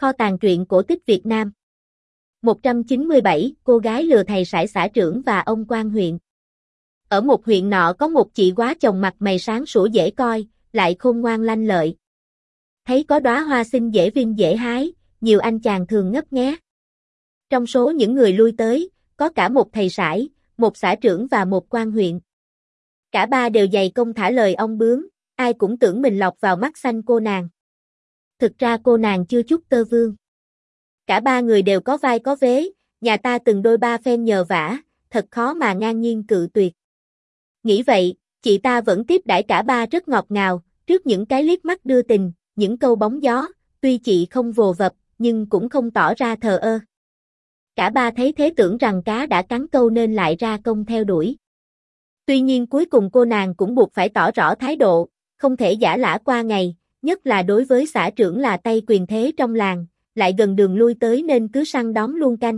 Kho tàng truyện cổ tích Việt Nam. 197, cô gái lừa thầy sải xã trưởng và ông quan huyện. Ở một huyện nọ có một chị quá chồng mặt mày sáng sủa dễ coi, lại khôn ngoan lanh lợi. Thấy có đóa hoa xinh dễ vinh dễ hái, nhiều anh chàng thường ngấp nghé. Trong số những người lui tới, có cả một thầy sải, một xã trưởng và một quan huyện. Cả ba đều dày công thả lời ong bướm, ai cũng tưởng mình lọt vào mắt xanh cô nàng. Thực ra cô nàng chưa chút tơ vương. Cả ba người đều có vai có vế, nhà ta từng đôi ba phen nhờ vả, thật khó mà ngang nhiên cự tuyệt. Nghĩ vậy, chị ta vẫn tiếp đãi cả ba rất ngọt ngào, trước những cái liếc mắt đưa tình, những câu bóng gió, tuy chị không vồ vập, nhưng cũng không tỏ ra thờ ơ. Cả ba thấy thế tưởng rằng cá đã cắn câu nên lại ra công theo đuổi. Tuy nhiên cuối cùng cô nàng cũng buộc phải tỏ rõ thái độ, không thể giả lả qua ngày, nhất là đối với xã trưởng là tay quyền thế trong làng, lại gần đường lui tới nên cứ săn đón luôn canh.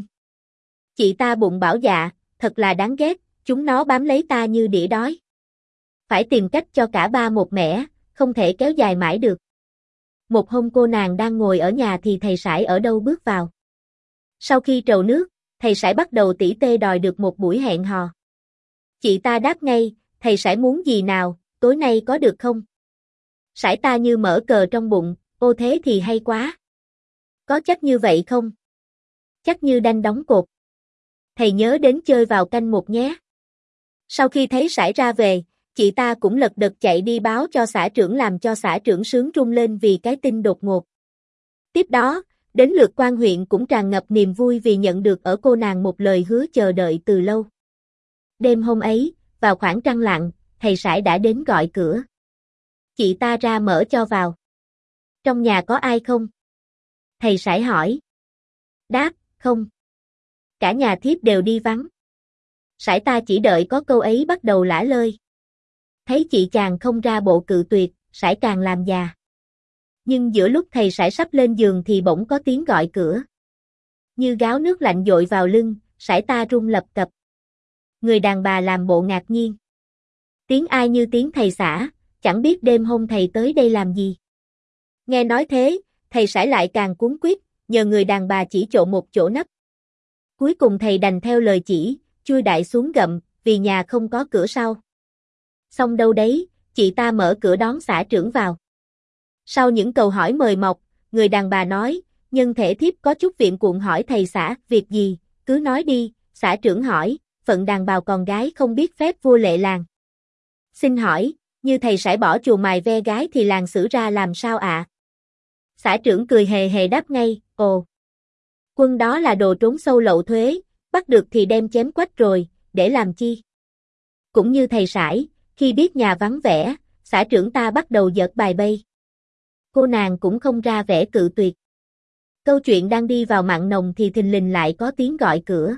Chị ta bụng bảo dạ, thật là đáng ghét, chúng nó bám lấy ta như đĩa đói. Phải tìm cách cho cả ba một mẻ, không thể kéo dài mãi được. Một hôm cô nàng đang ngồi ở nhà thì thầy sải ở đâu bước vào. Sau khi trầu nước, thầy sải bắt đầu tỉ tê đòi được một buổi hẹn hò. Chị ta đáp ngay, thầy sải muốn gì nào, tối nay có được không? Sải ta như mở cờ trong bụng, ô thế thì hay quá. Có chắc như vậy không? Chắc như đanh đóng cột. Thầy nhớ đến chơi vào canh một nhé. Sau khi thấy sải ra về, chị ta cũng lật đật chạy đi báo cho xã trưởng làm cho xã trưởng sướng rung lên vì cái tin đột ngột. Tiếp đó, đến lượt quan huyện cũng tràn ngập niềm vui vì nhận được ở cô nàng một lời hứa chờ đợi từ lâu. Đêm hôm ấy, vào khoảng trăng lặng, thầy sải đã đến gọi cửa. Chị ta ra mở cho vào. Trong nhà có ai không? Thầy sải hỏi. Đáp, không. Cả nhà thiếp đều đi vắng. Sải ta chỉ đợi có câu ấy bắt đầu lả lơi. Thấy chị chàng không ra bộ cự tuyệt, sải càng làm già. Nhưng giữa lúc thầy sải sắp lên giường thì bỗng có tiếng gọi cửa. Như gáo nước lạnh dội vào lưng, sải ta run lập cập. Người đàn bà làm bộ ngạc nhiên. Tiếng ai như tiếng thầy xã, chẳng biết đêm hôm thầy tới đây làm gì. Nghe nói thế, thầy sải lại càng cuống quýt, nhờ người đàn bà chỉ chỗ một chỗ nấp. Cuối cùng thầy đành theo lời chỉ, chui đại xuống gậm, vì nhà không có cửa sau. Xong đâu đấy, chị ta mở cửa đón xã trưởng vào. Sau những câu hỏi mời mọc, người đàn bà nói, nhân thể thiếp có chút viện cuộn hỏi thầy xã, việc gì, cứ nói đi, xã trưởng hỏi, phận đàn bào con gái không biết phép vua lệ làng. Xin hỏi, như thầy sải bỏ chùa mài ve gái thì làng xử ra làm sao ạ? Xã trưởng cười hề hề đáp ngay, ồ. Quân đó là đồ trốn sâu lậu thuế, bắt được thì đem chém quách rồi, để làm chi? Cũng như thầy sải, khi biết nhà vắng vẻ, xã trưởng ta bắt đầu giật bài bay. Cô nàng cũng không ra vẻ cự tuyệt. Câu chuyện đang đi vào mặn nồng thì thình lình lại có tiếng gọi cửa.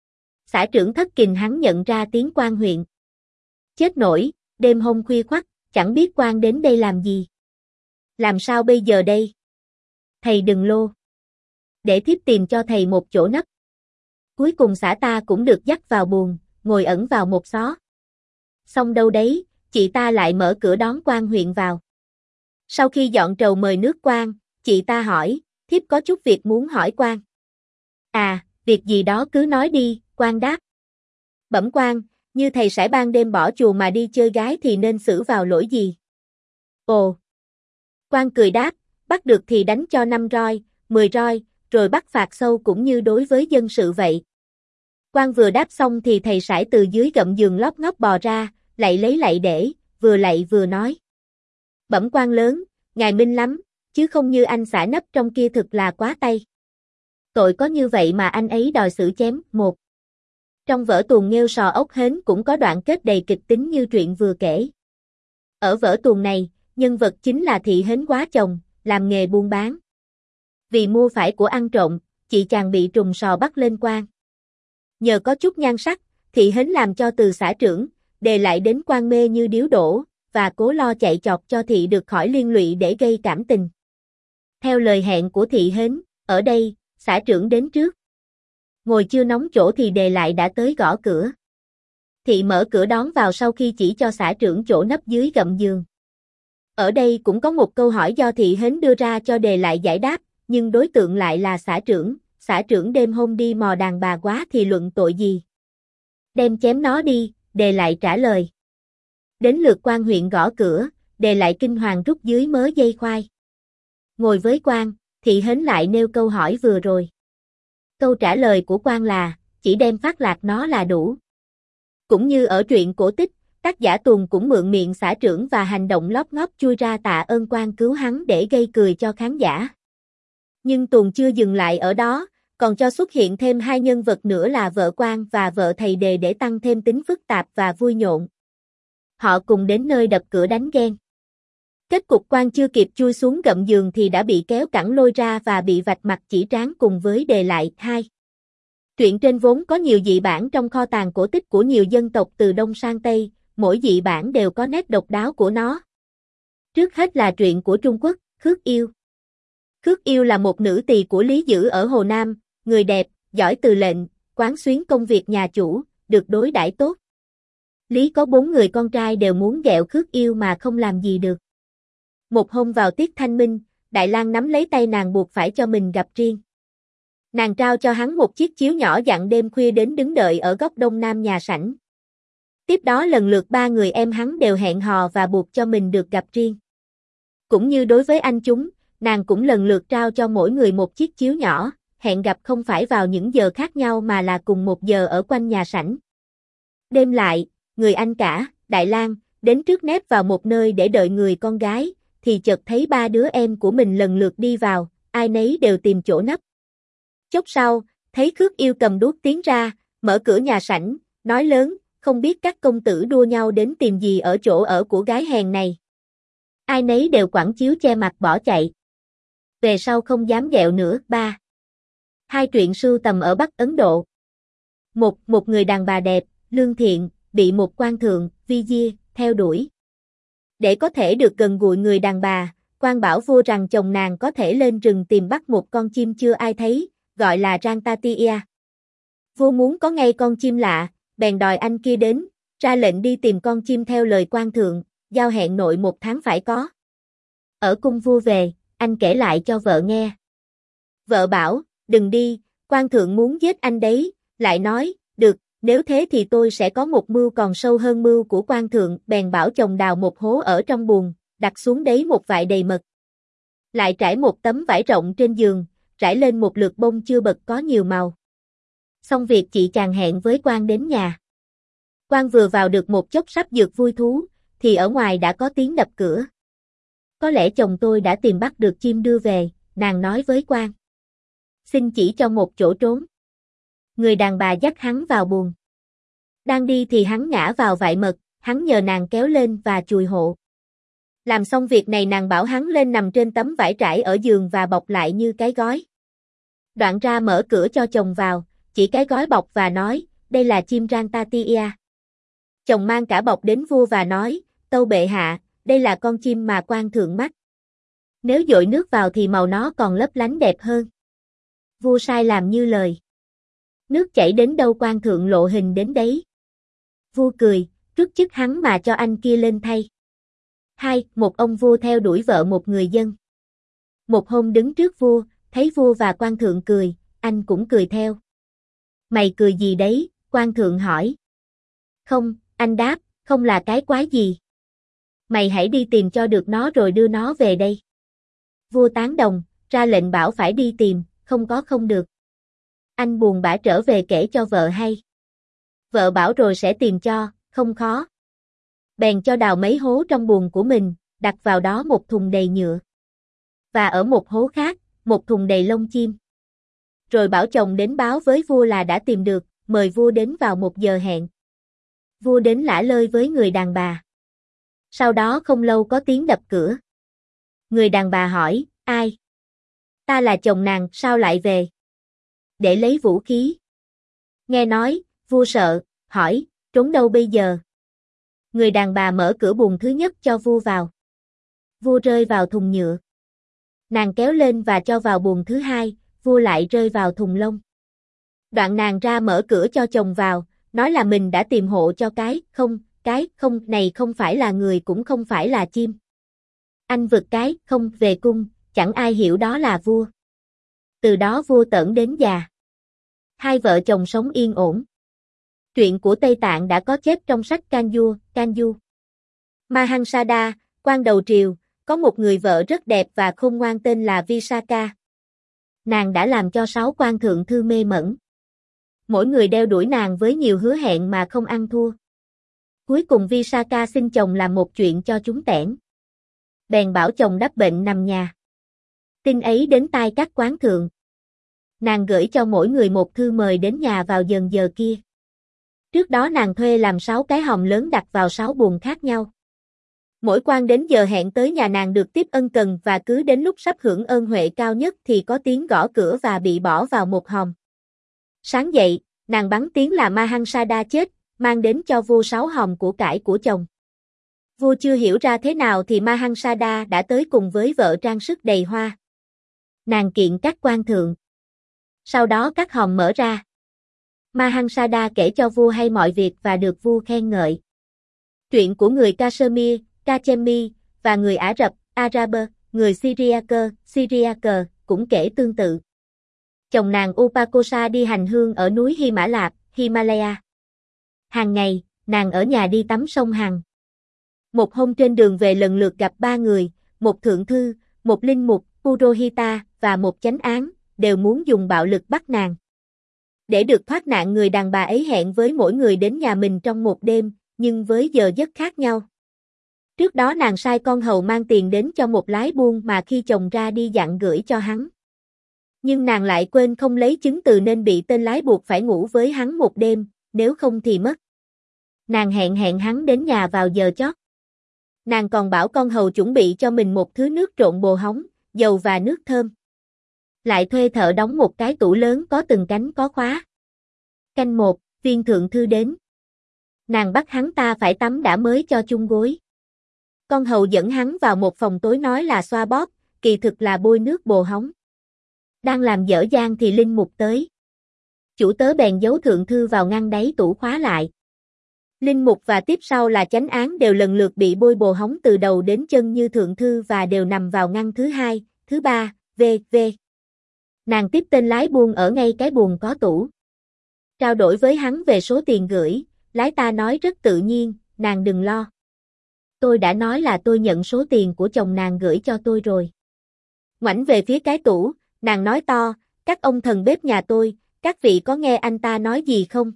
Xã trưởng thất kinh hắn nhận ra tiếng quan huyện. Chết nổi, đêm hôm khuya khoắt, chẳng biết quan đến đây làm gì. Làm sao bây giờ đây? Thầy đừng lô. Để thiếp tìm cho thầy một chỗ nấp. Cuối cùng xã ta cũng được dắt vào buồng, ngồi ẩn vào một xó. Xong đâu đấy, chị ta lại mở cửa đón quan huyện vào. Sau khi dọn trầu mời nước quan, chị ta hỏi, thiếp có chút việc muốn hỏi quan. À, việc gì đó cứ nói đi, quan đáp. Bẩm quan, như thầy sải ban đêm bỏ chùa mà đi chơi gái thì nên xử vào lỗi gì? Ồ. Quan cười đáp, bắt được thì đánh cho 5 roi, 10 roi, rồi bắt phạt sâu cũng như đối với dân sự vậy. Quan vừa đáp xong thì thầy sải từ dưới gậm giường lóc ngóc bò ra, lạy lấy lạy để, vừa lạy vừa nói. Bẩm quan lớn, ngài minh lắm, chứ không như anh xã nấp trong kia thực là quá tay. Tội có như vậy mà anh ấy đòi xử chém, một. Trong vở tuồng nghêu sò ốc hến cũng có đoạn kết đầy kịch tính như truyện vừa kể. Ở vở tuồng này, nhân vật chính là thị hến quá chồng, làm nghề buôn bán. Vì mua phải của ăn trộm, chị chàng bị trùng sò bắt lên quan. Nhờ có chút nhan sắc, thị hến làm cho từ xã trưởng, đề lại đến quan mê như điếu đổ, và cố lo chạy chọt cho thị được khỏi liên lụy để gây cảm tình. Theo lời hẹn của thị hến, ở đây, xã trưởng đến trước. Ngồi chưa nóng chỗ thì đề lại đã tới gõ cửa. Thị mở cửa đón vào sau khi chỉ cho xã trưởng chỗ nấp dưới gậm giường. Ở đây cũng có một câu hỏi do thị hến đưa ra cho đề lại giải đáp, nhưng đối tượng lại là xã trưởng đêm hôm đi mò đàn bà quá thì luận tội gì. Đem chém nó đi, Đề lại trả lời. Đến lượt quan huyện gõ cửa, Đề lại kinh hoàng rút dưới mớ dây khoai. Ngồi với quan, Thị Hến lại nêu câu hỏi vừa rồi. Câu trả lời của quan là, chỉ đem phát lạc nó là đủ. Cũng như ở truyện cổ tích, tác giả Tùng cũng mượn miệng xã trưởng và hành động lóp ngóp chui ra tạ ơn quan cứu hắn để gây cười cho khán giả. Nhưng Tùng chưa dừng lại ở đó, còn cho xuất hiện thêm hai nhân vật nữa là vợ quan và vợ thầy Đề để tăng thêm tính phức tạp và vui nhộn. Họ cùng đến nơi đập cửa đánh ghen. Kết cục quan chưa kịp chui xuống gầm giường thì đã bị kéo cẳng lôi ra và bị vạch mặt chỉ trán cùng với Đề lại. 2. Truyện trên vốn có nhiều dị bản trong kho tàng cổ tích của nhiều dân tộc từ Đông sang Tây, mỗi dị bản đều có nét độc đáo của nó. Trước hết là truyện của Trung Quốc, Khước Yêu. Khước Yêu là một nữ tỳ của Lý Dữ ở Hồ Nam, người đẹp, giỏi từ lệnh, quán xuyến công việc nhà chủ, được đối đãi tốt. Lý có 4 người con trai đều muốn ghẹo Khước Yêu mà không làm gì được. Một hôm vào tiết thanh minh, Đại Lang nắm lấy tay nàng buộc phải cho mình gặp riêng. Nàng trao cho hắn một chiếc chiếu nhỏ dặn đêm khuya đến đứng đợi ở góc đông nam nhà sảnh. Tiếp đó lần lượt 3 người em hắn đều hẹn hò và buộc cho mình được gặp riêng. Cũng như đối với anh chúng, nàng cũng lần lượt trao cho mỗi người một chiếc chiếu nhỏ, hẹn gặp không phải vào những giờ khác nhau mà là cùng một giờ ở quanh nhà sảnh. Đêm lại, người anh cả, Đại Lang, đến trước nép vào một nơi để đợi người con gái, thì chợt thấy 3 đứa em của mình lần lượt đi vào, ai nấy đều tìm chỗ nấp. Chốc sau, thấy Khước Yêu cầm đuốc tiến ra, mở cửa nhà sảnh, nói lớn, không biết các công tử đua nhau đến tìm gì ở chỗ ở của gái hèn này. Ai nấy đều quẳng chiếu che mặt bỏ chạy. Về sau không dám ghẹo nữa. 3. 2 truyện sưu tầm ở Bắc Ấn Độ. Một người đàn bà đẹp, lương thiện, bị một quan thượng, Vizir, theo đuổi. Để có thể được gần gũi người đàn bà, quan bảo vua rằng chồng nàng có thể lên rừng tìm bắt một con chim chưa ai thấy, gọi là Rantatia. Vua muốn có ngay con chim lạ, bèn đòi anh kia đến, ra lệnh đi tìm con chim theo lời quan thượng, giao hẹn nội 1 tháng phải có. Ở cung vua về, anh kể lại cho vợ nghe. Vợ bảo, đừng đi, quan thượng muốn giết anh đấy, lại nói, được, nếu thế thì tôi sẽ có một mưu còn sâu hơn mưu của quan thượng, bèn bảo chồng đào một hố ở trong buồng, đặt xuống đấy một vại đầy mật. Lại trải một tấm vải rộng trên giường, trải lên một lượt bông chưa bật có nhiều màu. Xong việc chị chàng hẹn với quan đến nhà. Quan vừa vào được một chốc sắp dược vui thú, thì ở ngoài đã có tiếng đập cửa. Có lẽ chồng tôi đã tìm bắt được chim đưa về, nàng nói với quan. Xin chỉ cho một chỗ trốn. Người đàn bà dắt hắn vào buồng. Đang đi thì hắn ngã vào vại mật, hắn nhờ nàng kéo lên và chùi hộ. Làm xong việc này nàng bảo hắn lên nằm trên tấm vải trải ở giường và bọc lại như cái gói. Đoạn ra mở cửa cho chồng vào, chỉ cái gói bọc và nói, đây là chim Rantatia. Chồng mang cả bọc đến vua và nói, tâu bệ hạ, đây là con chim mà quan thượng mắt. Nếu dội nước vào thì màu nó còn lấp lánh đẹp hơn. Vua sai làm như lời. Nước chảy đến đâu quan thượng lộ hình đến đấy. Vua cười, rước chức hắn mà cho anh kia lên thay. 2. Một ông vua theo đuổi vợ một người dân. Một hôm đứng trước vua, thấy vua và quan thượng cười, anh cũng cười theo. Mày cười gì đấy, quan thượng hỏi. Không, anh đáp, không là cái quái gì. Mày hãy đi tìm cho được nó rồi đưa nó về đây. Vua tán đồng, ra lệnh bảo phải đi tìm, không có không được. Anh buồn bã trở về kể cho vợ hay. Vợ bảo rồi sẽ tìm cho, không khó. Bèn cho đào mấy hố trong buồng của mình, đặt vào đó một thùng đầy nhựa. Và ở một hố khác, một thùng đầy lông chim. Rồi bảo chồng đến báo với vua là đã tìm được, mời vua đến vào một giờ hẹn. Vua đến lả lơi với người đàn bà. Sau đó không lâu có tiếng đập cửa. Người đàn bà hỏi, ai? Ta là chồng nàng, sao lại về? Để lấy vũ khí. Nghe nói, vua sợ, hỏi, trốn đâu bây giờ? Người đàn bà mở cửa buồng thứ nhất cho vua vào. Vua rơi vào thùng nhựa. Nàng kéo lên và cho vào buồng thứ hai, vua lại rơi vào thùng lông. Đoạn nàng ra mở cửa cho chồng vào, nói là mình đã tìm hộ cho cái không này không phải là người cũng không phải là chim. Anh vực cái không về cung, chẳng ai hiểu đó là vua. Từ đó vua Tẩn đến già. Hai vợ chồng sống yên ổn. Truyện của Tây Tạng đã có chép trong sách Kanyu. Mahansada, quan đầu triều, có một người vợ rất đẹp và khôn ngoan tên là Visakha. Nàng đã làm cho 6 quan thượng thư mê mẩn. Mỗi người đeo đuổi nàng với nhiều hứa hẹn mà không ăn thua. Cuối cùng Visakha xin chồng làm một chuyện cho chúng tẻn. Bèn bảo chồng đắp bệnh nằm nhà. Tin ấy đến tai các quán thượng. Nàng gửi cho mỗi người một thư mời đến nhà vào giờ kia. Trước đó nàng thuê làm 6 cái hòm lớn đặt vào 6 buồng khác nhau. Mỗi quan đến giờ hẹn tới nhà nàng được tiếp ân cần và cứ đến lúc sắp hưởng ơn huệ cao nhất thì có tiếng gõ cửa và bị bỏ vào một hòm. Sáng dậy, nàng bắn tiếng là Mahansada chết, mang đến cho vua 6 hòm của cải của chồng. Vua chưa hiểu ra thế nào thì Mahansada đã tới cùng với vợ trang sức đầy hoa. Nàng kiện các quan thượng. Sau đó các hòm mở ra. Mahansada kể cho vua hay mọi việc và được vua khen ngợi. Truyện của người Kashmir, Kachemi, và người Ả Rập, Araber, người Syriac, cũng kể tương tự. Chồng nàng Upakosa đi hành hương ở núi Hy Mã Lạp, Himalaya. Hàng ngày, nàng ở nhà đi tắm sông Hằng. Một hôm trên đường về lần lượt gặp 3 người, một thượng thư, một linh mục, Purohita, và một chánh án, đều muốn dùng bạo lực bắt nàng. Để được thoát nạn người đàn bà ấy hẹn với mỗi người đến nhà mình trong một đêm, nhưng với giờ giấc khác nhau. Trước đó nàng sai con hầu mang tiền đến cho một lái buôn mà khi chồng ra đi dặn gửi cho hắn. Nhưng nàng lại quên không lấy chứng từ nên bị tên lái buộc phải ngủ với hắn một đêm, nếu không thì mất. Nàng hẹn hắn đến nhà vào giờ chót. Nàng còn bảo con hầu chuẩn bị cho mình một thứ nước trộn bồ hóng, dầu và nước thơm. Lại thuê thợ đóng một cái tủ lớn có từng cánh có khóa. Canh 1, viên thượng thư đến. Nàng bắt hắn ta phải tắm đã mới cho chung gối. Con hầu dẫn hắn vào một phòng tối nói là xoa bóp, kỳ thực là bôi nước bồ hóng. Đang làm dở dang thì linh mục tới. Chủ tớ bèn giấu thượng thư vào ngăn đáy tủ khóa lại. Linh mục và tiếp sau là chánh án đều lần lượt bị bôi bồ hóng từ đầu đến chân như thượng thư và đều nằm vào ngăn thứ 2, thứ 3, v.v. Nàng tiếp tên lái buôn ở ngay cái buồng có tủ. Trao đổi với hắn về số tiền gửi, lái ta nói rất tự nhiên, nàng đừng lo. Tôi đã nói là tôi nhận số tiền của chồng nàng gửi cho tôi rồi. Ngoảnh về phía cái tủ, nàng nói to, các ông thần bếp nhà tôi, các vị có nghe anh ta nói gì không?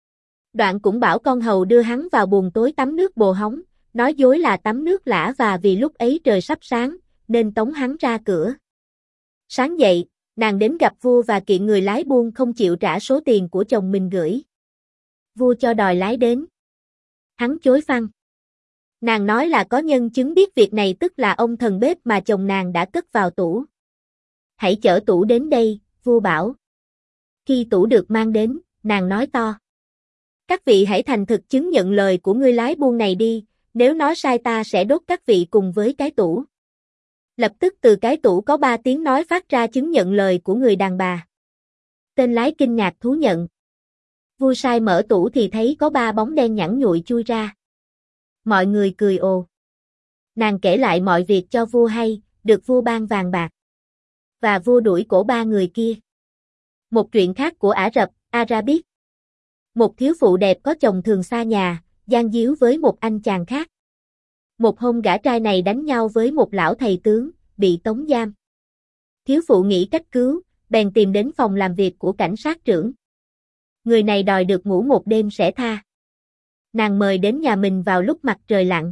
Đoạn cũng bảo con hầu đưa hắn vào buồng tối tắm nước bồ hóng, nói dối là tắm nước lã và vì lúc ấy trời sắp sáng, nên tống hắn ra cửa. Sáng dậy, nàng đến gặp vua và kiện người lái buôn không chịu trả số tiền của chồng mình gửi. Vua cho đòi lái đến. Hắn chối phăng. Nàng nói là có nhân chứng biết việc này tức là ông thần bếp mà chồng nàng đã cất vào tủ. Hãy chở tủ đến đây, vua bảo. Khi tủ được mang đến, nàng nói to. Các vị hãy thành thực chứng nhận lời của người lái buôn này đi, nếu nói sai ta sẽ đốt các vị cùng với cái tủ. Lập tức từ cái tủ có 3 tiếng nói phát ra chứng nhận lời của người đàn bà. Tên lái kinh ngạc thú nhận. Vua sai mở tủ thì thấy có 3 bóng đen nhẵn nhụi chui ra. Mọi người cười ồ. Nàng kể lại mọi việc cho vua hay, được vua ban vàng bạc. Và vua đuổi cổ 3 người kia. Một truyện khác của Ả Rập, Arabic. Một thiếu phụ đẹp có chồng thường xa nhà, gian díu với một anh chàng khác. Một hôm gã trai này đánh nhau với một lão thầy tướng, bị tống giam. Thiếu phụ nghĩ cách cứu, bèn tìm đến phòng làm việc của cảnh sát trưởng. Người này đòi được ngủ một đêm sẽ tha. Nàng mời đến nhà mình vào lúc mặt trời lặn.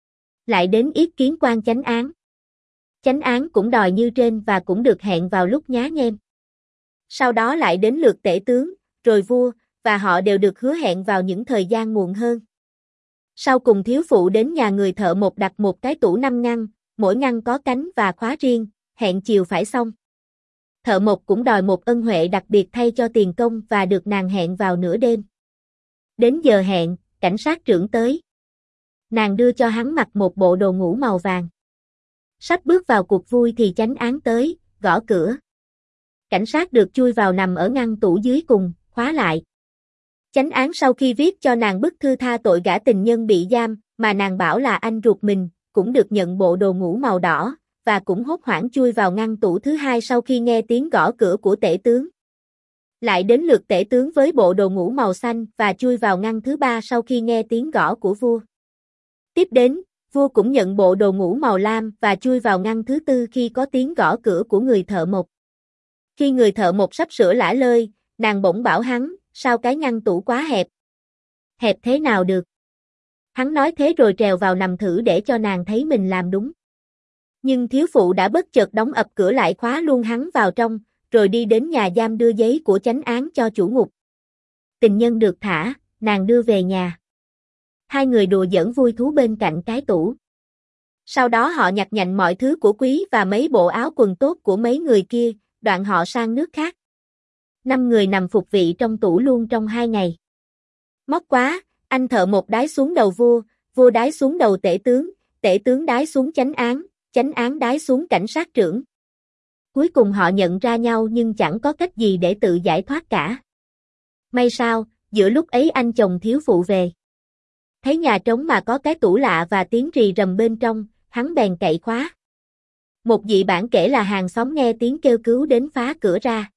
Lại đến yết kiến quan chánh án. Chánh án cũng đòi như trên và cũng được hẹn vào lúc nhá nhem. Sau đó lại đến lượt tể tướng, rồi vua, và họ đều được hứa hẹn vào những thời gian muộn hơn. Sau cùng thiếu phụ đến nhà người thợ mộc đặt một cái tủ 5 ngăn, mỗi ngăn có cánh và khóa riêng, hẹn chiều phải xong. Thợ mộc cũng đòi một ân huệ đặc biệt thay cho tiền công và được nàng hẹn vào nửa đêm. Đến giờ hẹn, cảnh sát trưởng tới. Nàng đưa cho hắn mặc một bộ đồ ngủ màu vàng. Sắp bước vào cuộc vui thì chánh án tới, gõ cửa. Cảnh sát được chui vào nằm ở ngăn tủ dưới cùng, khóa lại. Chánh án sau khi viết cho nàng bức thư tha tội gã tình nhân bị giam, mà nàng bảo là anh ruột mình, cũng được nhận bộ đồ ngủ màu đỏ, và cũng hốt hoảng chui vào ngăn tủ thứ hai sau khi nghe tiếng gõ cửa của tể tướng. Lại đến lượt tể tướng với bộ đồ ngủ màu xanh và chui vào ngăn thứ ba sau khi nghe tiếng gõ của vua. Tiếp đến, vua cũng nhận bộ đồ ngủ màu lam và chui vào ngăn thứ tư khi có tiếng gõ cửa của người thợ mộc. Khi người thợ mộc sắp sửa lả lơi, nàng bỗng bảo hắn, sao cái ngăn tủ quá hẹp? Hẹp thế nào được? Hắn nói thế rồi trèo vào nằm thử để cho nàng thấy mình làm đúng. Nhưng thiếu phụ đã bất chợt đóng ập cửa lại khóa luôn hắn vào trong, rồi đi đến nhà giam đưa giấy của chánh án cho chủ ngục. Tình nhân được thả, nàng đưa về nhà. Hai người đùa giỡn vui thú bên cạnh cái tủ. Sau đó họ nhặt nhạnh mọi thứ của quý và mấy bộ áo quần tốt của mấy người kia, đoạn họ sang nước khác. 5 người nằm phục vị trong tủ luôn trong 2 ngày. Móc quá, anh thợ mộc đái xuống đầu vua, vua đái xuống đầu tể tướng đái xuống chánh án đái xuống cảnh sát trưởng. Cuối cùng họ nhận ra nhau nhưng chẳng có cách gì để tự giải thoát cả. May sao, giữa lúc ấy anh chồng thiếu phụ về. Thấy nhà trống mà có cái tủ lạ và tiếng rì rầm bên trong, hắn bèn cậy khóa. Một dị bản kể là hàng xóm nghe tiếng kêu cứu đến phá cửa ra.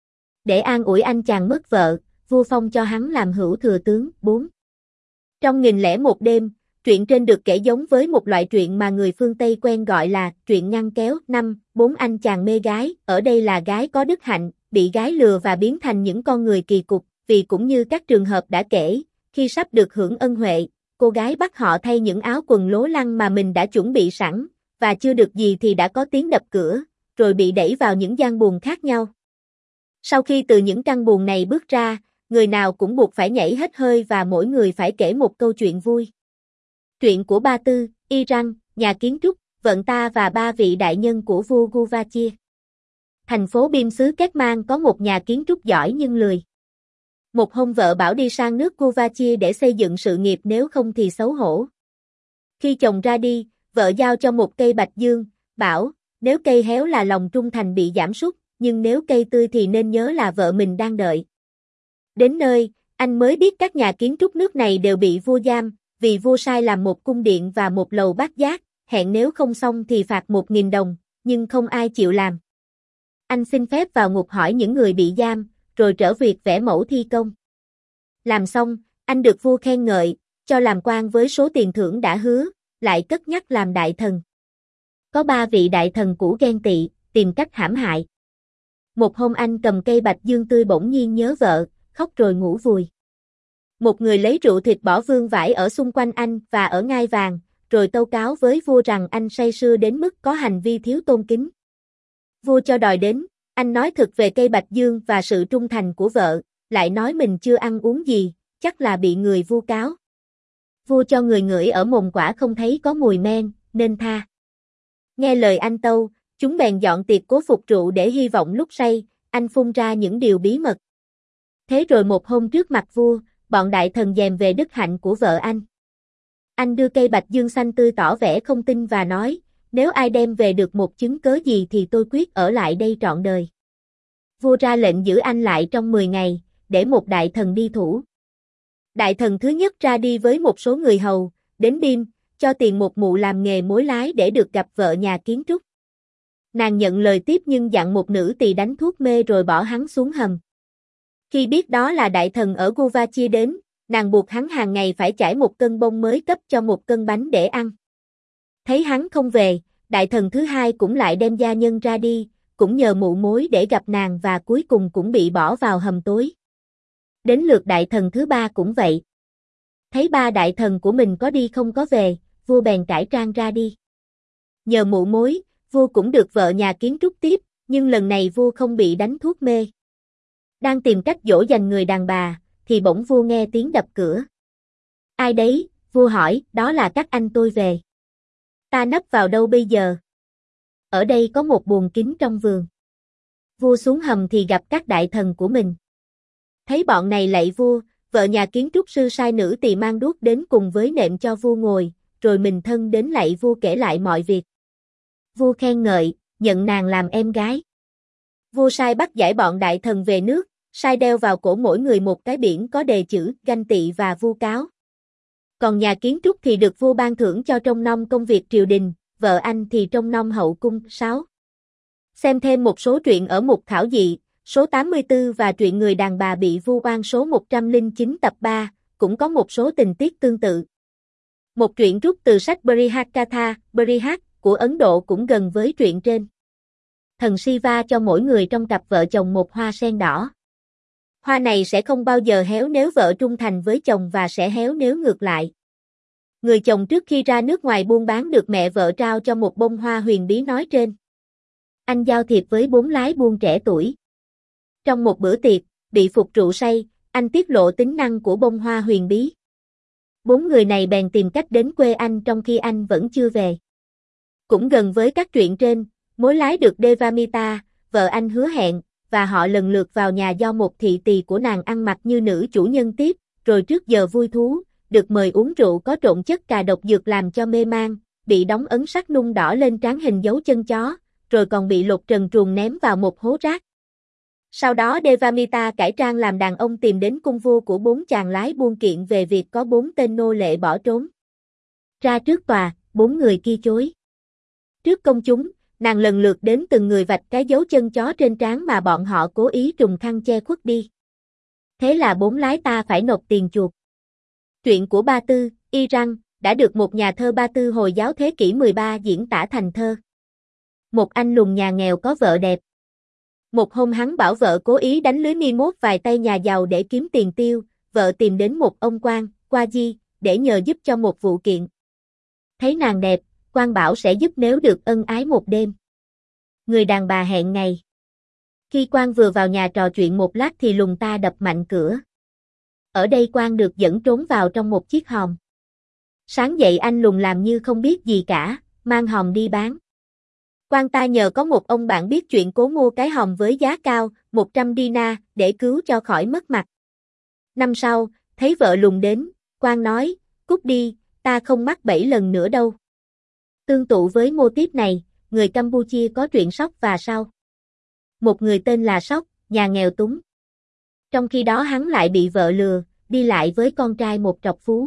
Để an ủi anh chàng mất vợ, vua phong cho hắn làm hữu thừa tướng. 4. Trong 1001 đêm, truyện trên được kể giống với một loại truyện mà người phương Tây quen gọi là truyện ngăn kéo. 5. 4 anh chàng mê gái, ở đây là gái có đức hạnh, bị gái lừa và biến thành những con người kỳ cục, vì cũng như các trường hợp đã kể, khi sắp được hưởng ân huệ, cô gái bắt họ thay những áo quần lố lăng mà mình đã chuẩn bị sẵn, và chưa được gì thì đã có tiếng đập cửa, rồi bị đẩy vào những gian buồng khác nhau. Sau khi từ những căn buồng này bước ra, người nào cũng buộc phải nhảy hết hơi và mỗi người phải kể một câu chuyện vui. Truyện của Ba Tư, Iran, nhà kiến trúc, Vận Ta và 3 vị đại nhân của vua Guvachia. Thành phố Bim xứ Ketman có một nhà kiến trúc giỏi nhưng lười. Một hôm vợ bảo đi sang nước Guvachia để xây dựng sự nghiệp nếu không thì xấu hổ. Khi chồng ra đi, vợ giao cho một cây bạch dương, bảo, nếu cây héo là lòng trung thành bị giảm sút, nhưng nếu cây tươi thì nên nhớ là vợ mình đang đợi. Đến nơi, anh mới biết các nhà kiến trúc nước này đều bị vua giam, vì vua sai làm một cung điện và một lầu bát giác, hẹn nếu không xong thì phạt 1.000 đồng, nhưng không ai chịu làm. Anh xin phép vào ngục hỏi những người bị giam, rồi trở việc vẽ mẫu thi công. Làm xong, anh được vua khen ngợi, cho làm quan với số tiền thưởng đã hứa, lại cất nhắc làm đại thần. Có 3 vị đại thần cũ ghen tị, tìm cách hãm hại. Một hôm anh cầm cây bạch dương tươi bỗng nhiên nhớ vợ, khóc rồi ngủ vùi. Một người lấy rượu thịt bỏ vương vãi ở xung quanh anh và ở ngai vàng, rồi tâu cáo với vua rằng anh say sưa đến mức có hành vi thiếu tôn kính. Vua cho đòi đến, anh nói thực về cây bạch dương và sự trung thành của vợ, lại nói mình chưa ăn uống gì, chắc là bị người vu cáo. Vua cho người ngửi ở mồm quả không thấy có mùi men, nên tha. Nghe lời anh tâu, chúng bèn dọn tiệc cố phục rượu để hy vọng lúc say, anh phun ra những điều bí mật. Thế rồi một hôm trước mặt vua, bọn đại thần dèm về đức hạnh của vợ anh. Anh đưa cây bạch dương xanh tươi tỏ vẻ không tin và nói, nếu ai đem về được một chứng cớ gì thì tôi quyết ở lại đây trọn đời. Vua ra lệnh giữ anh lại trong 10 ngày, để một đại thần đi thủ. Đại thần thứ nhất ra đi với một số người hầu, đến Bim, cho tiền một mụ làm nghề mối lái để được gặp vợ nhà kiến trúc. Nàng nhận lời tiếp nhưng dặn một nữ tỳ đánh thuốc mê rồi bỏ hắn xuống hầm. Khi biết đó là đại thần ở Guvachia đến, nàng buộc hắn hàng ngày phải chải một cân bông mới cấp cho một cân bánh để ăn. Thấy hắn không về, đại thần thứ hai cũng lại đem gia nhân ra đi, cũng nhờ mụ mối để gặp nàng và cuối cùng cũng bị bỏ vào hầm tối. Đến lượt đại thần thứ ba cũng vậy. Thấy 3 đại thần của mình có đi không có về, vua bèn cải trang ra đi. Nhờ mụ mối, vua cũng được vợ nhà kiến trúc tiếp, nhưng lần này vua không bị đánh thuốc mê. Đang tìm cách dỗ dành người đàn bà, thì bỗng vua nghe tiếng đập cửa. Ai đấy? Vua hỏi, đó là các anh tôi về. Ta nấp vào đâu bây giờ? Ở đây có một buồng kín trong vườn. Vua xuống hầm thì gặp các đại thần của mình. Thấy bọn này lạy vua, vợ nhà kiến trúc sư sai nữ tỳ mang đuốc đến cùng với nệm cho vua ngồi, rồi mình thân đến lạy vua kể lại mọi việc. Vua khen ngợi, nhận nàng làm em gái. Vua sai bắt giải bọn đại thần về nước, sai đeo vào cổ mỗi người một cái biển có đề chữ ganh tị và vu cáo. Còn nhà kiến trúc thì được vua ban thưởng cho trông nom công việc triều đình, vợ anh thì trông nom hậu cung. 6. Xem thêm một số truyện ở mục khảo dị, số 84 và truyện Người đàn bà bị vu oan số 109 tập 3, cũng có một số tình tiết tương tự. Một truyện rút từ sách Brihatkatha, Brihat, của Ấn Độ cũng gần với truyện trên. Thần Shiva cho mỗi người trong cặp vợ chồng một hoa sen đỏ. Hoa này sẽ không bao giờ héo nếu vợ trung thành với chồng và sẽ héo nếu ngược lại. Người chồng trước khi ra nước ngoài buôn bán được mẹ vợ trao cho một bông hoa huyền bí nói trên. Anh giao thiệp với 4 lái buôn trẻ tuổi. Trong một bữa tiệc, bị phục rượu say, anh tiết lộ tính năng của bông hoa huyền bí. 4 người này bèn tìm cách đến quê anh trong khi anh vẫn chưa về. Cũng gần với các truyện trên, mối lái được Devamita, vợ anh hứa hẹn, và họ lần lượt vào nhà do một thị tỳ của nàng ăn mặc như nữ chủ nhân tiếp, rồi trước giờ vui thú, được mời uống rượu có trộn chất cà độc dược làm cho mê man, bị đóng ấn sắt nung đỏ lên trán hình dấu chân chó, rồi còn bị lột trần truồng ném vào một hố rác. Sau đó Devamita cải trang làm đàn ông tìm đến cung vua của 4 chàng lái buôn kiện về việc có 4 tên nô lệ bỏ trốn. Ra trước tòa, 4 người kia chối. Trước công chúng, nàng lần lượt đến từng người vạch cái dấu chân chó trên trán mà bọn họ cố ý trùng khăn che khuất đi. Thế là 4 lái ta phải nộp tiền chuộc. Truyện của Ba Tư, Iran, đã được một nhà thơ Ba Tư Hồi giáo thế kỷ 13 diễn tả thành thơ. Một anh lùn nhà nghèo có vợ đẹp. Một hôm hắn bảo vợ cố ý đánh lưới mi mốt vài tay nhà giàu để kiếm tiền tiêu, vợ tìm đến một ông quan, Qazi, để nhờ giúp cho một vụ kiện. Thấy nàng đẹp, quan bảo sẽ giúp nếu được ân ái một đêm. Người đàn bà hẹn ngày. Khi quan vừa vào nhà trò chuyện một lát thì lùn ta đập mạnh cửa. Ở đây quan được dẫn trốn vào trong một chiếc hòm. Sáng dậy anh lùn làm như không biết gì cả, mang hòm đi bán. Quan ta nhờ có một ông bạn biết chuyện cố mua cái hòm với giá cao, 100 dinar, để cứu cho khỏi mất mặt. Năm sau, thấy vợ lùn đến, quan nói, cút đi, ta không mắc bẫy lần nữa đâu. Tương tự với mô típ này, người Campuchia có truyện Sóc và Sau. Một người tên là Sóc, nhà nghèo túng. Trong khi đó hắn lại bị vợ lừa, đi lại với con trai một trọc phú.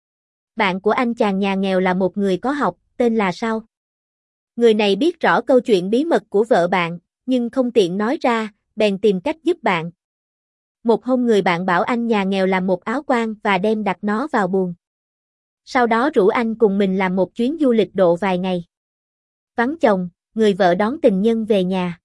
Bạn của anh chàng nhà nghèo là một người có học, tên là Sau. Người này biết rõ câu chuyện bí mật của vợ bạn, nhưng không tiện nói ra, bèn tìm cách giúp bạn. Một hôm người bạn bảo anh nhà nghèo làm một áo quan và đem đặt nó vào buồng. Sau đó rủ anh cùng mình làm một chuyến du lịch độ vài ngày. Vắng chồng, người vợ đón tình nhân về nhà.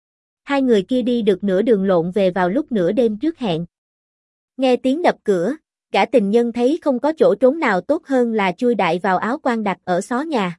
Hai người kia đi được nửa đường lộn về vào lúc nửa đêm trước hẹn. Nghe tiếng đập cửa, gã tình nhân thấy không có chỗ trốn nào tốt hơn là chui đại vào áo quan đặt ở xó nhà.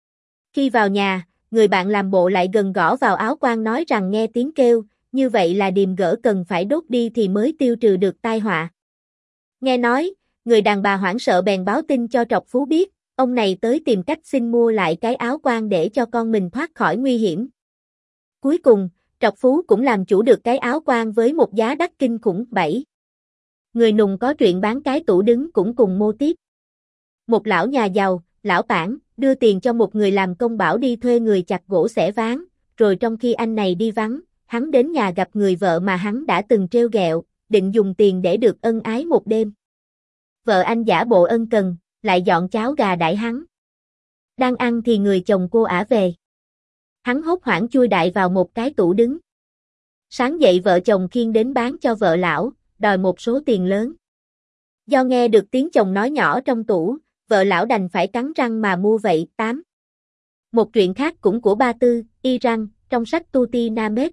Khi vào nhà, người bạn làm bộ lại gần gõ vào áo quan nói rằng nghe tiếng kêu, như vậy là điềm gỡ cần phải đốt đi thì mới tiêu trừ được tai họa. Nghe nói, người đàn bà hoảng sợ bèn báo tin cho trọc phú biết, ông này tới tìm cách xin mua lại cái áo quan để cho con mình thoát khỏi nguy hiểm. Cuối cùng, trọc phú cũng làm chủ được cái áo quan với một giá đắt kinh khủng. 7. Người nùng có truyện bán cái tủ đứng cũng cùng mô típ. Một lão nhà giàu, lão Bản, đưa tiền cho một người làm công bảo đi thuê người chặt gỗ xẻ ván, rồi trong khi anh này đi vắng, hắn đến nhà gặp người vợ mà hắn đã từng trêu ghẹo, định dùng tiền để được ân ái một đêm. Vợ anh giả bộ ân cần, lại dọn cháo gà đãi hắn. Đang ăn thì người chồng cô ả về. Hắn hốt hoảng chui đại vào một cái tủ đứng. Sáng dậy vợ chồng khiêng đến bán cho vợ lão, đòi một số tiền lớn. Do nghe được tiếng chồng nói nhỏ trong tủ, vợ lão đành phải cắn răng mà mua vậy. 8. Một truyện khác cũng của Ba Tư, Iran, trong sách Tuti Namet.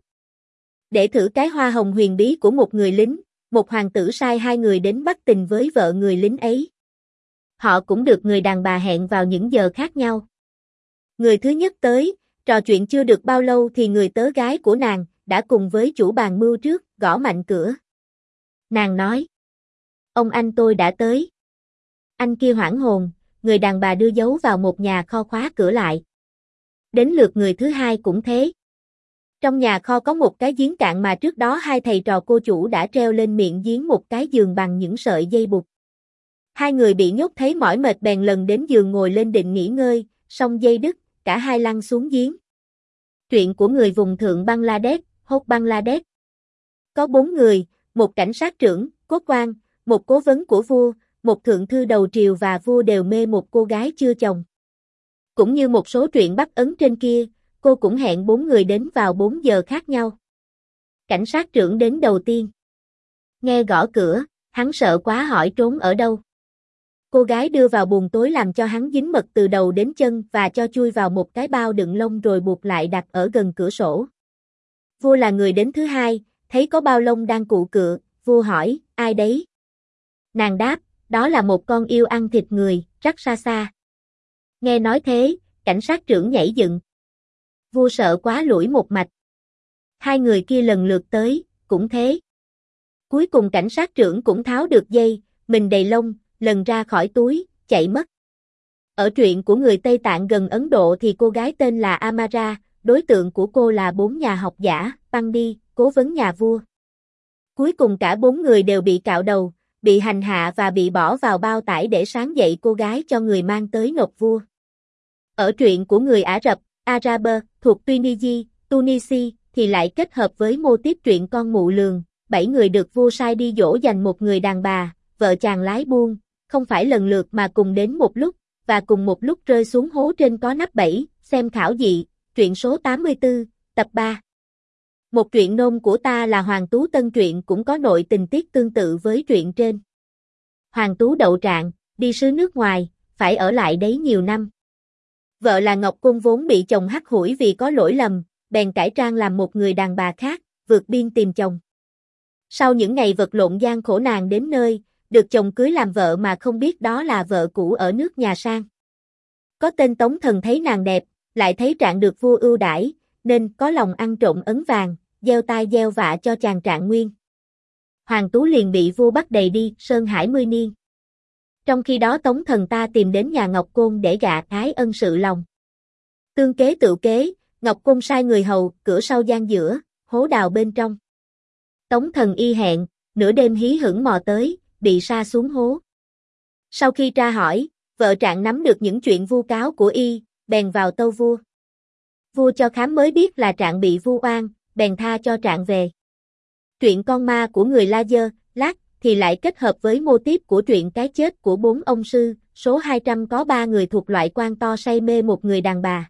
Để thử cái hoa hồng huyền bí của một người lính, một hoàng tử sai 2 người đến bắt tình với vợ người lính ấy. Họ cũng được người đàn bà hẹn vào những giờ khác nhau. Người thứ nhất tới, trò chuyện chưa được bao lâu thì người tớ gái của nàng đã cùng với chủ bàn mưu trước, gõ mạnh cửa. Nàng nói, ông anh tôi đã tới. Anh kia hoảng hồn, người đàn bà đưa dấu vào một nhà kho khóa cửa lại. Đến lượt người thứ hai cũng thế. Trong nhà kho có một cái giếng cạn mà trước đó 2 thầy trò cô chủ đã treo lên miệng giếng một cái giường bằng những sợi dây buộc. 2 người bị nhốt thấy mỏi mệt bèn lần đến giường ngồi lên định nghỉ ngơi, song dây đứt, cả hai lăn xuống giếng. Truyện của người vùng thượng Bangladesh, Hốt Bangladesh. Có 4 người, một cảnh sát trưởng, cốt quan, một cố vấn của vua, một thượng thư đầu triều và vua đều mê một cô gái chưa chồng. Cũng như một số truyện bắt ấn trên kia, cô cũng hẹn 4 người đến vào 4 giờ khác nhau. Cảnh sát trưởng đến đầu tiên. Nghe gõ cửa, hắn sợ quá hỏi trốn ở đâu. Cô gái đưa vào buồng tối làm cho hắn dính mật từ đầu đến chân và cho chui vào một cái bao đựng lông rồi buộc lại đặt ở gần cửa sổ. Vua là người đến thứ hai, thấy có bao lông đang cụ cựa, vua hỏi, ai đấy? Nàng đáp, đó là một con yêu ăn thịt người, Rakshasa. Nghe nói thế, cảnh sát trưởng nhảy dựng. Vua sợ quá lủi một mạch. Hai người kia lần lượt tới, cũng thế. Cuối cùng cảnh sát trưởng cũng tháo được dây, mình đầy lông, lần ra khỏi túi, chạy mất. Ở truyện của người Tây Tạng gần Ấn Độ thì cô gái tên là Amara, đối tượng của cô là 4 nhà học giả, Pandi, cố vấn nhà vua. Cuối cùng cả 4 người đều bị cạo đầu, bị hành hạ và bị bỏ vào bao tải để sáng dậy cô gái cho người mang tới nộp vua. Ở truyện của người Ả Rập, Araber, thuộc Tunisia, thì lại kết hợp với mô típ truyện con mụ lường, 7 người được vua sai đi dỗ dành một người đàn bà, vợ chàng lái buôn, không phải lần lượt mà cùng đến một lúc, và cùng một lúc rơi xuống hố trên có nắp bẫy, xem khảo dị, truyện số 84, tập 3. Một truyện nôm của ta là Hoàng Tú Tân truyện cũng có nội tình tiết tương tự với truyện trên. Hoàng Tú đậu trạng, đi sứ nước ngoài, phải ở lại đấy nhiều năm. Vợ là Ngọc Cung vốn bị chồng hắt hủi vì có lỗi lầm, bèn cải trang làm một người đàn bà khác, vượt biên tìm chồng. Sau những ngày vật lộn gian khổ nàng đến nơi, được chồng cưới làm vợ mà không biết đó là vợ cũ ở nước nhà sang. Có tên Tống Thần thấy nàng đẹp, lại thấy Trạng được vua ưu đãi, nên có lòng ăn trộm ấn vàng, gieo tai gieo vạ cho chàng Trạng Nguyên. Hoàng Tú liền bị vua bắt đầy đi Sơn Hải 10 niên. Trong khi đó Tống Thần ta tìm đến nhà Ngọc Côn để gạ ái ân sự lòng. Tương kế tự kế, Ngọc Côn sai người hầu, cửa sau gian giữa, hố đào bên trong. Tống Thần y hẹn, nửa đêm hí hửng mò tới, bị sa xuống hố. Sau khi tra hỏi, vợ Trạng nắm được những chuyện vu cáo của y, bèn vào tâu vua. Vua cho khám mới biết là Trạng bị vu oan, bèn tha cho Trạng về. Truyện con ma của người La Dơ, Lát, thì lại kết hợp với mô típ của truyện cái chết của 4 ông sư, số 200 có 3 người thuộc loại quan to say mê một người đàn bà.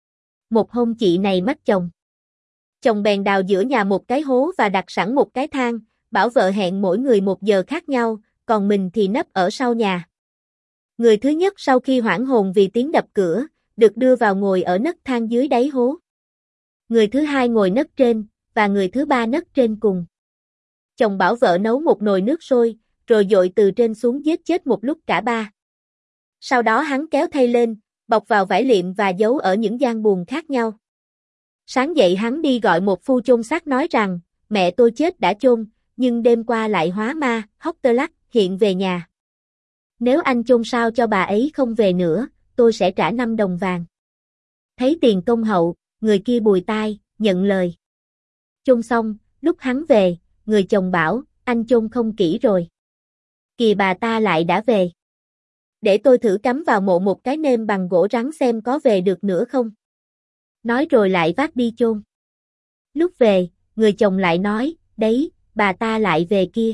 Một hôm chị này mất chồng. Chồng bèn đào giữa nhà một cái hố và đặt sẵn một cái thang, bảo vợ hẹn mỗi người 1 giờ khác nhau, còn mình thì nấp ở sau nhà. Người thứ nhất sau khi hoảng hồn vì tiếng đập cửa, được đưa vào ngồi ở nấc thang dưới đáy hố. Người thứ hai ngồi nấc trên, và người thứ ba nấc trên cùng. Chồng bảo vợ nấu một nồi nước sôi, rồi dội từ trên xuống giết chết một lúc cả ba. Sau đó hắn kéo thây lên, bọc vào vải liệm và giấu ở những gian buồng khác nhau. Sáng dậy hắn đi gọi một phu chôn xác nói rằng, mẹ tôi chết đã chôn, nhưng đêm qua lại hóa ma, Hocterlac, hiện về nhà. Nếu anh chôn sao cho bà ấy không về nữa, tôi sẽ trả 5 đồng vàng. Thấy tiền công hậu, người kia bùi tai, nhận lời. Chôn xong, lúc hắn về, người chồng bảo, anh chôn không kỹ rồi. Kìa bà ta lại đã về. Để tôi thử cắm vào mộ một cái nêm bằng gỗ rắn xem có về được nữa không. Nói rồi lại vác đi chôn. Lúc về, người chồng lại nói, đấy, bà ta lại về kia.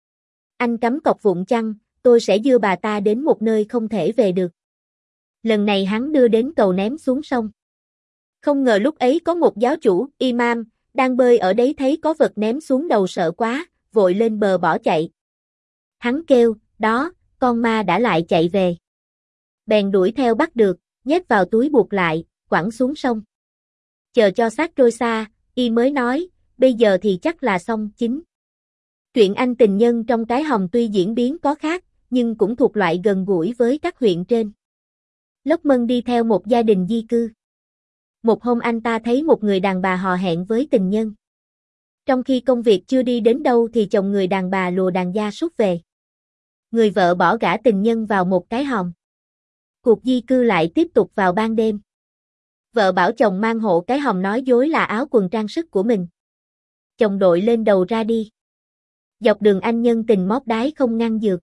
Anh cắm cọc vụn chăng, tôi sẽ đưa bà ta đến một nơi không thể về được. Lần này hắn đưa đến cầu ném xuống sông. Không ngờ lúc ấy có một giáo chủ, imam, đang bơi ở đấy thấy có vật ném xuống đầu sợ quá, vội lên bờ bỏ chạy. Hắn kêu, đó, con ma đã lại chạy về. Bèn đuổi theo bắt được, nhét vào túi buộc lại, quẳng xuống sông. Chờ cho xác trôi xa, y mới nói, bây giờ thì chắc là xong chính. Truyện anh tình nhân trong cái hòm tuy diễn biến có khác, nhưng cũng thuộc loại gần gũi với các huyện trên. Lốc Mân đi theo một gia đình di cư. Một hôm anh ta thấy một người đàn bà hò hẹn với tình nhân. Trong khi công việc chưa đi đến đâu thì chồng người đàn bà lùa đàn gia súc về. Người vợ bỏ gả tình nhân vào một cái hòm. Cuộc di cư lại tiếp tục vào ban đêm. Vợ bảo chồng mang hộ cái hòm nói dối là áo quần trang sức của mình. Chồng đội lên đầu ra đi. Dọc đường anh nhân tình mót đái không ngăn dược.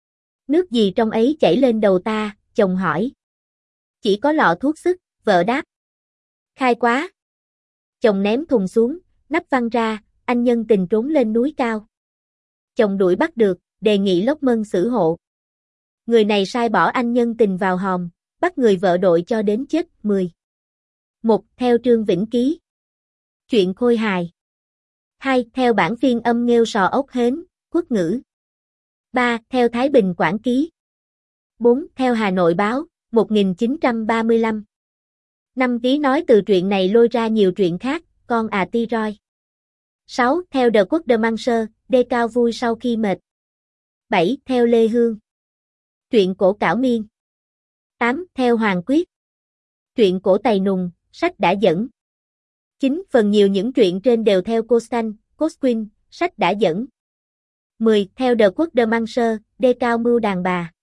Nước gì trong ấy chảy lên đầu ta, chồng hỏi. Chỉ có lọ thuốc sức, vợ đáp. Khai quá. Chồng ném thùng xuống, nắp văng ra, anh nhân tình trốn lên núi cao. Chồng đuổi bắt được, đề nghị Lốc Mân xử hộ. Người này sai bỏ anh nhân tình vào hòm, bắt người vợ đội cho đến chết. 10. 1. Theo Trương Vĩnh Ký. Chuyện khôi hài. 2. Theo bản phiên âm Nghêu Sò Ốc Hến, quốc ngữ. 3. Theo Thái Bình Quảng Ký. 4. Theo Hà Nội Báo, 1935. 5. Ký nói từ truyện này lôi ra nhiều truyện khác, con à ti roi. 6. Theo The Quốc de Manser, đê cao vui sau khi mệt. 7. Theo Lê Hương. Truyện cổ Cảo Miên. 8. Theo Hoàng Quyết. Truyện cổ Tày Nùng, sách đã dẫn. 9. Phần nhiều những truyện trên đều theo Costan, Cosquin, sách đã dẫn. 10. Theo The Quốc de Manser, đê cao mưu đàn bà.